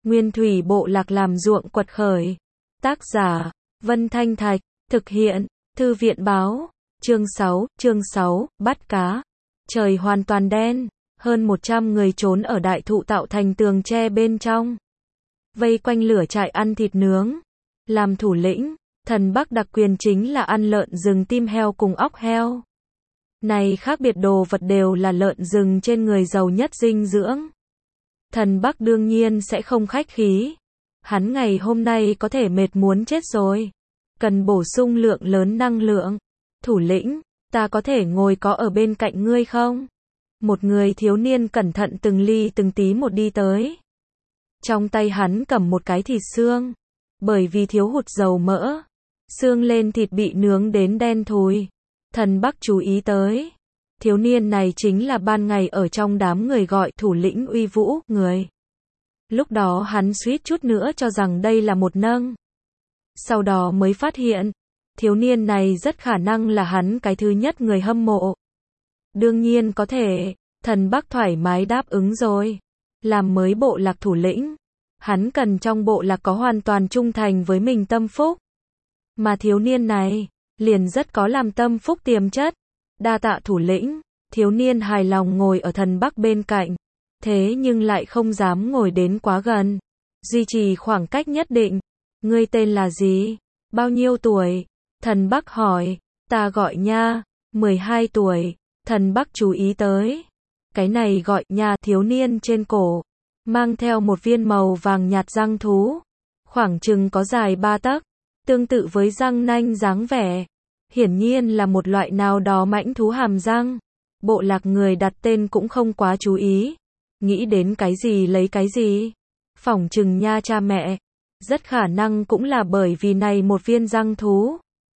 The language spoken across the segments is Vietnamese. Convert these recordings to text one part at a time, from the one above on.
Nguyên thủy bộ lạc làm ruộng quật khởi. Tác giả, Vân Thanh Thạch, thực hiện, Thư viện báo, chương 6, bắt cá. Trời hoàn toàn đen, hơn 100 người trốn ở đại thụ tạo thành tường tre bên trong. Vây quanh lửa trại ăn thịt nướng. Làm thủ lĩnh, thần Bắc đặc quyền chính là ăn lợn rừng tim heo cùng óc heo. Này khác biệt đồ vật đều là lợn rừng trên người giàu nhất dinh dưỡng. Thần Bắc đương nhiên sẽ không khách khí. Hắn ngày hôm nay có thể mệt muốn chết rồi. Cần bổ sung lượng lớn năng lượng. Thủ lĩnh, ta có thể ngồi có ở bên cạnh ngươi không? Một người thiếu niên cẩn thận từng ly từng tí một đi tới. Trong tay hắn cầm một cái thịt xương. Bởi vì thiếu hụt dầu mỡ, xương lên thịt bị nướng đến đen thùi. Thần Bắc chú ý tới. Thiếu niên này chính là ban ngày ở trong đám người gọi thủ lĩnh uy vũ, người. Lúc đó hắn suýt chút nữa cho rằng đây là một nâng. Sau đó mới phát hiện, thiếu niên này rất khả năng là hắn cái thứ nhất người hâm mộ. Đương nhiên có thể, thần Bắc thoải mái đáp ứng rồi. Làm mới bộ lạc thủ lĩnh, hắn cần trong bộ lạc có hoàn toàn trung thành với mình tâm phúc. Mà thiếu niên này, liền rất có làm tâm phúc tiềm chất. Đa tạ thủ lĩnh, thiếu niên hài lòng ngồi ở thần Bắc bên cạnh. Thế nhưng lại không dám ngồi đến quá gần. Duy trì khoảng cách nhất định. Ngươi tên là gì? Bao nhiêu tuổi? Thần Bắc hỏi. Ta gọi Nha, 12 tuổi. Thần Bắc chú ý tới. Cái này gọi Nha thiếu niên trên cổ. Mang theo một viên màu vàng nhạt răng thú. Khoảng chừng có dài 3 tấc. Tương tự với răng nanh dáng vẻ. Hiển nhiên là một loại nào đó mãnh thú hàm răng. Bộ lạc người đặt tên cũng không quá chú ý. Nghĩ đến cái gì lấy cái gì. Phỏng chừng Nha cha mẹ. Rất khả năng cũng là bởi vì này một viên răng thú.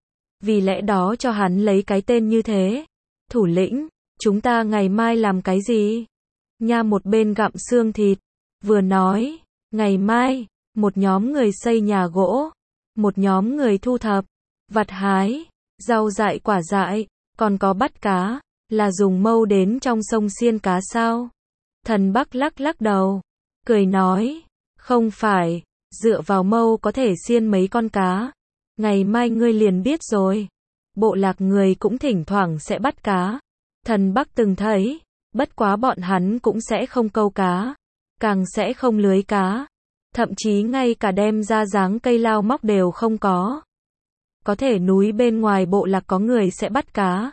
Vì lẽ đó cho hắn lấy cái tên như thế. Thủ lĩnh, chúng ta ngày mai làm cái gì? Nha một bên gặm xương thịt. Vừa nói, ngày mai, một nhóm người xây nhà gỗ. Một nhóm người thu thập, vặt hái, rau dại quả dại, còn có bắt cá, là dùng mâu đến trong sông xiên cá sao? Thần Bắc lắc lắc đầu, cười nói, không phải, dựa vào mâu có thể xiên mấy con cá. Ngày mai ngươi liền biết rồi. Bộ lạc người cũng thỉnh thoảng sẽ bắt cá. Thần Bắc từng thấy, bất quá bọn hắn cũng sẽ không câu cá, càng sẽ không lưới cá. Thậm chí ngay cả đem ra dáng cây lao móc đều không có. Có thể núi bên ngoài bộ lạc có người sẽ bắt cá.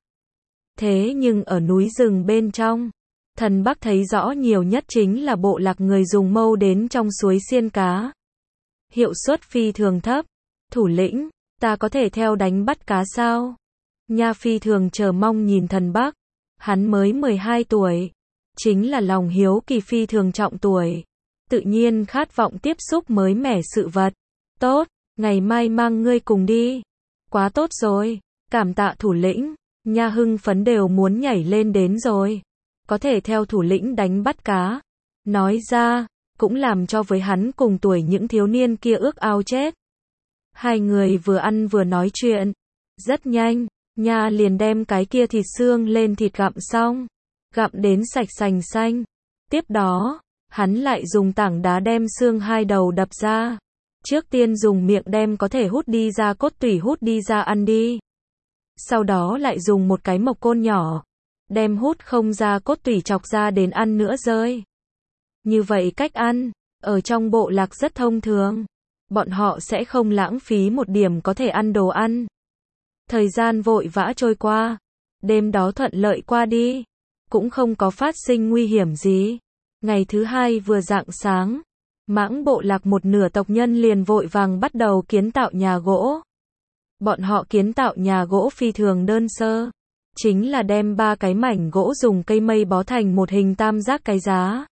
Thế nhưng ở núi rừng bên trong, thần Bắc thấy rõ nhiều nhất chính là bộ lạc người dùng mâu đến trong suối xiên cá. Hiệu suất phi thường thấp. Thủ lĩnh, ta có thể theo đánh bắt cá sao? Nha phi thường chờ mong nhìn thần Bắc. Hắn mới 12 tuổi. Chính là lòng hiếu kỳ phi thường trọng tuổi. Tự nhiên khát vọng tiếp xúc mới mẻ sự vật. Tốt, ngày mai mang ngươi cùng đi. Quá tốt rồi, cảm tạ thủ lĩnh. Nha hưng phấn đều muốn nhảy lên đến rồi. Có thể theo thủ lĩnh đánh bắt cá. Nói ra, cũng làm cho với hắn cùng tuổi những thiếu niên kia ước ao chết. Hai người vừa ăn vừa nói chuyện. Rất nhanh, Nha liền đem cái kia thịt xương lên thịt gặm xong. Gặm đến sạch sành xanh. Tiếp đó, hắn lại dùng tảng đá đem xương hai đầu đập ra. Trước tiên dùng miệng đem có thể hút đi ra cốt tủy hút đi ra ăn đi. Sau đó lại dùng một cái mộc côn nhỏ. Đem hút không ra cốt tủy chọc ra đến ăn nữa rơi. Như vậy cách ăn, ở trong bộ lạc rất thông thường. Bọn họ sẽ không lãng phí một điểm có thể ăn đồ ăn. Thời gian vội vã trôi qua. Đêm đó thuận lợi qua đi. Cũng không có phát sinh nguy hiểm gì. Ngày thứ hai vừa rạng sáng, mãng bộ lạc một nửa tộc nhân liền vội vàng bắt đầu kiến tạo nhà gỗ. Bọn họ kiến tạo nhà gỗ phi thường đơn sơ. Chính là đem 3 cái mảnh gỗ dùng cây mây bó thành một hình tam giác cái giá.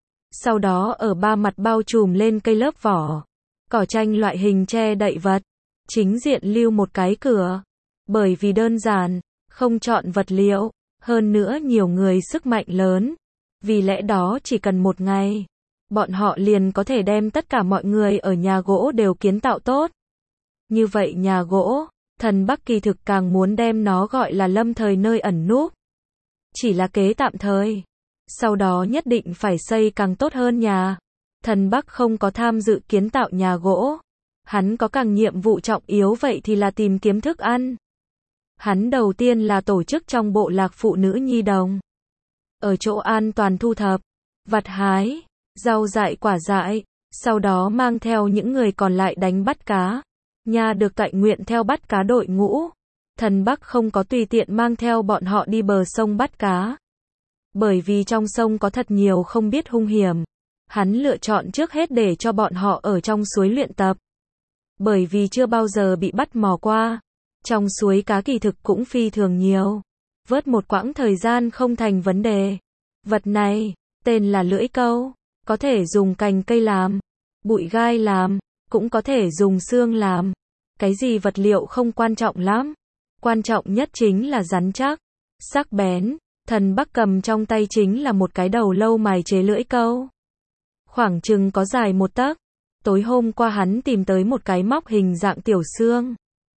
Sau đó ở 3 mặt bao trùm lên cây lớp vỏ. Cỏ tranh loại hình che đậy vật. Chính diện lưu một cái cửa. Bởi vì đơn giản, không chọn vật liệu. Hơn nữa nhiều người sức mạnh lớn. Vì lẽ đó chỉ cần một ngày, bọn họ liền có thể đem tất cả mọi người ở nhà gỗ đều kiến tạo tốt. Như vậy nhà gỗ, thần Bắc kỳ thực càng muốn đem nó gọi là lâm thời nơi ẩn núp. Chỉ là kế tạm thời. Sau đó nhất định phải xây càng tốt hơn nhà. Thần Bắc không có tham dự kiến tạo nhà gỗ. Hắn có càng nhiệm vụ trọng yếu vậy thì là tìm kiếm thức ăn. Hắn đầu tiên là tổ chức trong bộ lạc phụ nữ nhi đồng. Ở chỗ an toàn thu thập, vặt hái, rau dại quả dại, sau đó mang theo những người còn lại đánh bắt cá. Nha được cậy nguyện theo bắt cá đội ngũ. Thần Bắc không có tùy tiện mang theo bọn họ đi bờ sông bắt cá. Bởi vì trong sông có thật nhiều không biết hung hiểm. Hắn lựa chọn trước hết để cho bọn họ ở trong suối luyện tập. Bởi vì chưa bao giờ bị bắt mò qua. Trong suối cá kỳ thực cũng phi thường nhiều. Vớt một quãng thời gian không thành vấn đề. Vật này, tên là lưỡi câu. Có thể dùng cành cây làm, bụi gai làm, cũng có thể dùng xương làm. Cái gì vật liệu không quan trọng lắm. Quan trọng nhất chính là rắn chắc, sắc bén. Thần Bắc cầm trong tay chính là một cái đầu lâu mài chế lưỡi câu. Khoảng chừng có dài 1 tấc. Tối hôm qua hắn tìm tới một cái móc hình dạng tiểu xương.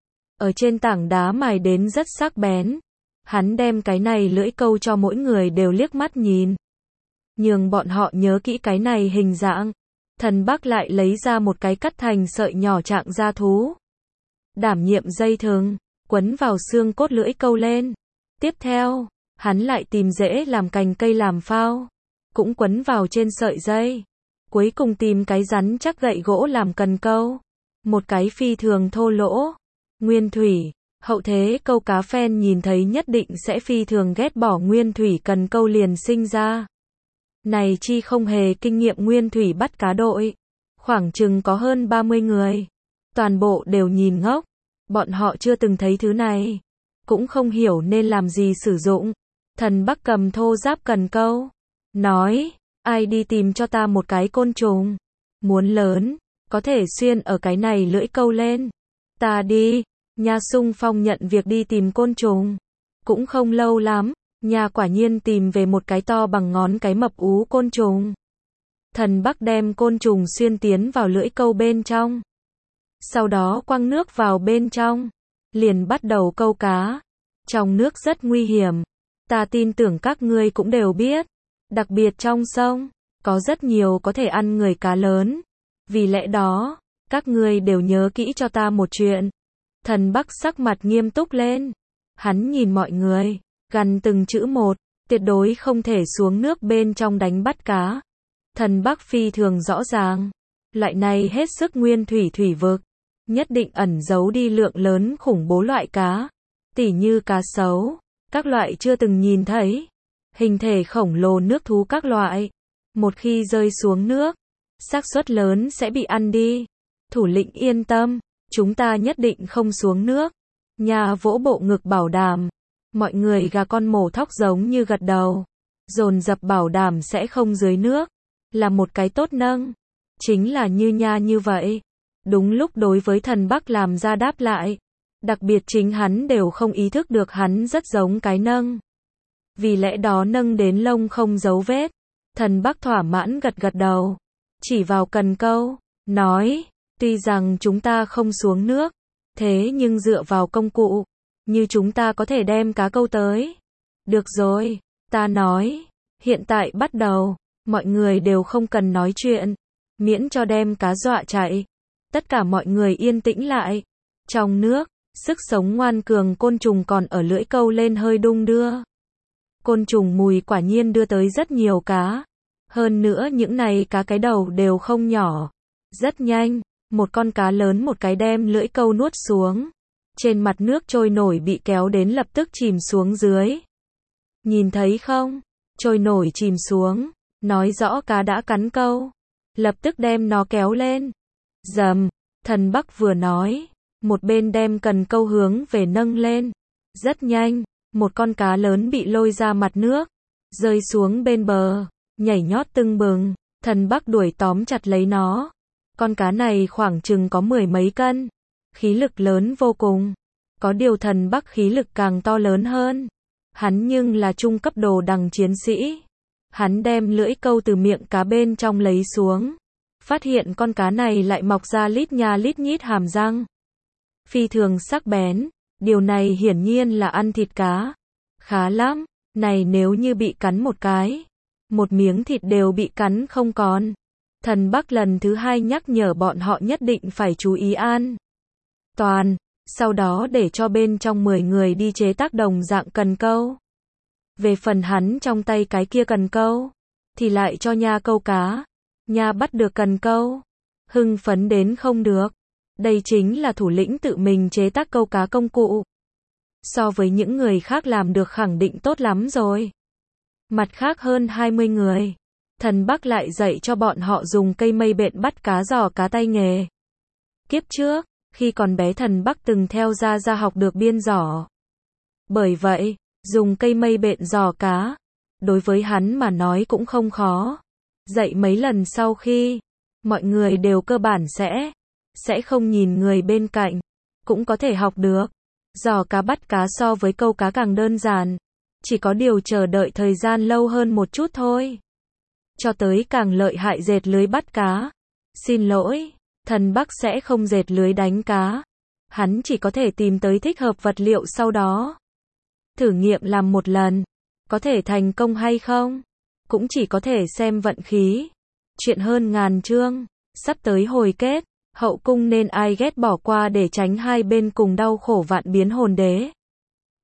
Ở trên tảng đá mài đến rất sắc bén. Hắn đem cái này lưỡi câu cho mỗi người đều liếc mắt nhìn. Nhường bọn họ nhớ kỹ cái này hình dạng. Thần Bắc lại lấy ra một cái cắt thành sợi nhỏ trạng da thú. Đảm nhiệm dây thừng, quấn vào xương cốt lưỡi câu lên. Tiếp theo, hắn lại tìm rễ làm cành cây làm phao. Cũng quấn vào trên sợi dây. Cuối cùng tìm cái rắn chắc gậy gỗ làm cần câu. Một cái phi thường thô lỗ. Nguyên thủy, hậu thế câu cá phen nhìn thấy nhất định sẽ phi thường ghét bỏ nguyên thủy cần câu liền sinh ra. Này chi không hề kinh nghiệm nguyên thủy bắt cá đội. Khoảng chừng có hơn 30 người. Toàn bộ đều nhìn ngốc. Bọn họ chưa từng thấy thứ này. Cũng không hiểu nên làm gì sử dụng. Thần Bắc cầm thô giáp cần câu. Nói, ai đi tìm cho ta một cái côn trùng. Muốn lớn, có thể xuyên ở cái này lưỡi câu lên. Ta đi. Nha xung phong nhận việc đi tìm côn trùng. Cũng không lâu lắm. Nha quả nhiên tìm về một cái to bằng ngón cái mập ú côn trùng. Thần Bắc đem côn trùng xuyên tiến vào lưỡi câu bên trong. Sau đó quăng nước vào bên trong. Liền bắt đầu câu cá. Trong nước rất nguy hiểm. Ta tin tưởng các ngươi cũng đều biết. Đặc biệt trong sông, có rất nhiều có thể ăn người cá lớn. Vì lẽ đó, các ngươi đều nhớ kỹ cho ta một chuyện. Thần Bắc sắc mặt nghiêm túc lên. Hắn nhìn mọi người, gằn từng chữ một, tuyệt đối không thể xuống nước bên trong đánh bắt cá. Thần Bắc phi thường rõ ràng. Loại này hết sức nguyên thủy thủy vực. Nhất định ẩn giấu đi lượng lớn khủng bố loại cá. Tỉ như cá sấu, các loại chưa từng nhìn thấy. Hình thể khổng lồ nước thú các loại. Một khi rơi xuống nước, xác suất lớn sẽ bị ăn đi. Thủ lĩnh yên tâm, chúng ta nhất định không xuống nước. Nhà vỗ bộ ngực bảo đảm. Mọi người gà con mổ thóc giống như gật đầu. Dồn dập bảo đảm sẽ không dưới nước. Là một cái tốt nâng. Chính là như nha như vậy. Đúng lúc đối với thần Bắc làm ra đáp lại. Đặc biệt chính hắn đều không ý thức được hắn rất giống cái nâng. Vì lẽ đó nâng đến lông không dấu vết. Thần Bắc thỏa mãn gật gật đầu. Chỉ vào cần câu. Nói, tuy rằng chúng ta không xuống nước. Thế nhưng dựa vào công cụ. Như chúng ta có thể đem cá câu tới. Được rồi, ta nói. Hiện tại bắt đầu. Mọi người đều không cần nói chuyện. Miễn cho đem cá dọa chạy. Tất cả mọi người yên tĩnh lại. Trong nước, sức sống ngoan cường côn trùng còn ở lưỡi câu lên hơi đung đưa. Côn trùng mùi quả nhiên đưa tới rất nhiều cá. Hơn nữa những này cá cái đầu đều không nhỏ. Rất nhanh, một con cá lớn một cái đem lưỡi câu nuốt xuống. Trên mặt nước trôi nổi bị kéo đến lập tức chìm xuống dưới. Nhìn thấy không? Trôi nổi chìm xuống. Nói rõ cá đã cắn câu. Lập tức đem nó kéo lên. Dầm, thần Bắc vừa nói. Một bên đem cần câu hướng về nâng lên. Rất nhanh, một con cá lớn bị lôi ra mặt nước. Rơi xuống bên bờ. Nhảy nhót tưng bừng. Thần Bắc đuổi tóm chặt lấy nó. Con cá này khoảng chừng có 10 mấy cân. Khí lực lớn vô cùng. Có điều thần Bắc khí lực càng to lớn hơn. Hắn nhưng là trung cấp đồ đằng chiến sĩ. Hắn đem lưỡi câu từ miệng cá bên trong lấy xuống. Phát hiện con cá này lại mọc ra lít nha lít nhít hàm răng. Phi thường sắc bén. Điều này hiển nhiên là ăn thịt cá. Khá lắm. Này nếu như bị cắn một cái. Một miếng thịt đều bị cắn không còn. Thần Bắc lần thứ hai nhắc nhở bọn họ nhất định phải chú ý an toàn, sau đó để cho bên trong 10 người đi chế tác đồng dạng cần câu. Về phần hắn trong tay cái kia cần câu, thì lại cho Nha câu cá. Nha bắt được cần câu, hưng phấn đến không được. Đây chính là thủ lĩnh tự mình chế tác câu cá công cụ. So với những người khác làm được khẳng định tốt lắm rồi. Mặt khác hơn 20 người, Thần Bắc lại dạy cho bọn họ dùng cây mây bện bắt cá giò cá tay nghề. Kiếp trước, khi còn bé Thần Bắc từng theo ra học được biên giỏ. Bởi vậy, dùng cây mây bện giò cá, đối với hắn mà nói cũng không khó. Dạy mấy lần sau khi, mọi người đều cơ bản sẽ không nhìn người bên cạnh, cũng có thể học được. Giò cá bắt cá so với câu cá càng đơn giản, chỉ có điều chờ đợi thời gian lâu hơn một chút thôi. Cho tới càng lợi hại dệt lưới bắt cá. Xin lỗi, Thần Bắc sẽ không dệt lưới đánh cá. Hắn chỉ có thể tìm tới thích hợp vật liệu sau đó. Thử nghiệm làm một lần. Có thể thành công hay không? Cũng chỉ có thể xem vận khí. Chuyện hơn ngàn chương. Sắp tới hồi kết. Hậu cung nên ai ghét bỏ qua để tránh hai bên cùng đau khổ vạn biến hồn đế.